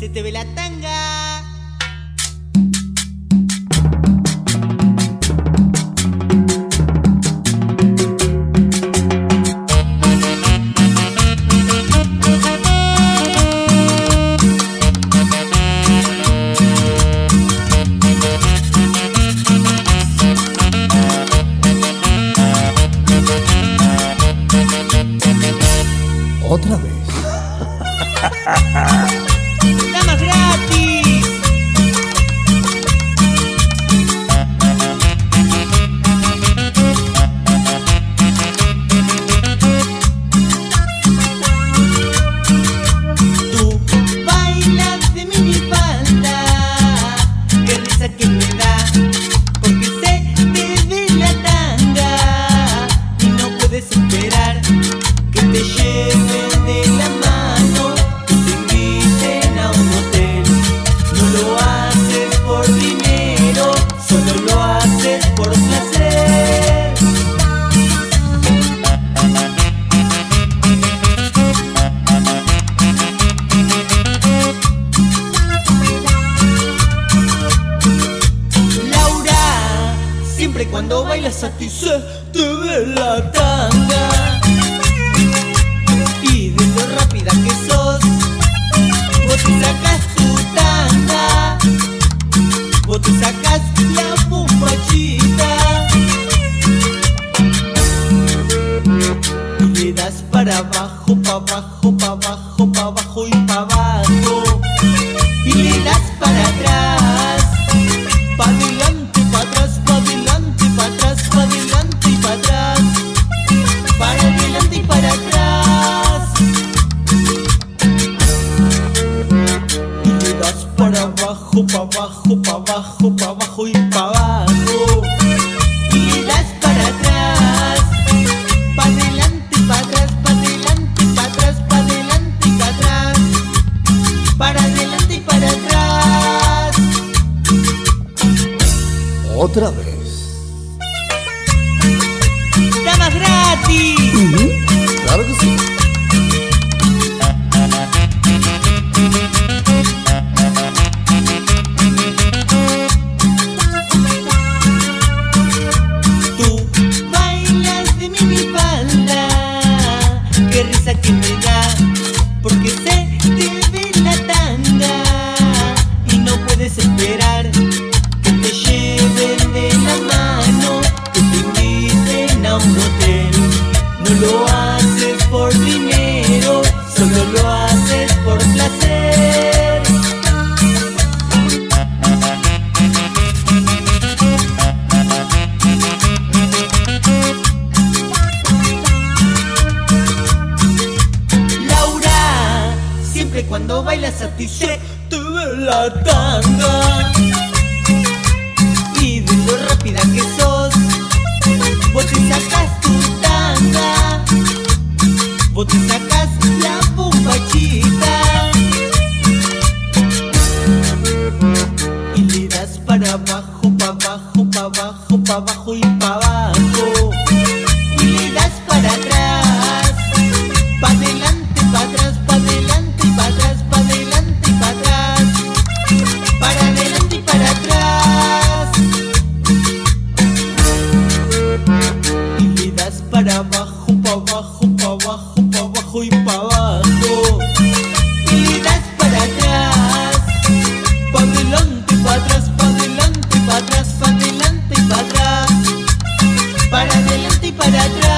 se te ve la tanga. Otra vez. ¡Damas gratis! Tú bailas de minifalda, qué risa que me da, porque se te ve la tanga y no puedes esperar que te lleven de la mano, que te inviten a un hotel. No lo haces por dinero, solo lo haces por placer. Laura, siempre cuando bailas a ti se te ve la tanga. Y de lo rápida que sos, vos te sacas tu tanga, vos te sacas la bombachita y le das para abajo, pa' abajo, pa' abajo, pa' abajo y pa' abajo, y le das para atrás, pa' adelante, pa' atrás, pa' adelante, pa' atrás, pa' adelante y pa' atrás, para adelante y para atrás. Y le das para abajo, pa' abajo, pa' abajo, pa' abajo y pa' abajo, y le das para atrás, pa' adelante, pa' atrás, pa' adelante, pa' atrás, pa' adelante y pa' atrás, para adelante y para atrás. Otra vez. ¡Damas gratis! Claro que sí. Tú bailas de minifalda, qué risa que me da, porque se te ve la tanga y no puedes esperar que te lleven de la mano, que te inviten a un hotel. No lo haces por dinero, solo lo haces por placer. Laura, siempre cuando bailas a ti se te ve la tanga. Y de lo rápida que sos, vos te sacas tu tanga, vos te sacas la bombachita y le das para abajo, pa' abajo, pa' abajo, pa' abajo y pa' abajo, y le das para atrás, pa' adelante, pa' atrás, pa' adelante y pa' atrás, pa' adelante y pa' atrás, para adelante y para atrás, y le das para abajo, pa' abajo, pa' abajo, pa' abajo y pa' abajo, y le das para atrás, pa' adelante, pa' atrás, pa' adelante, pa' atrás, pa' adelante y pa' atrás, para adelante y para atrás.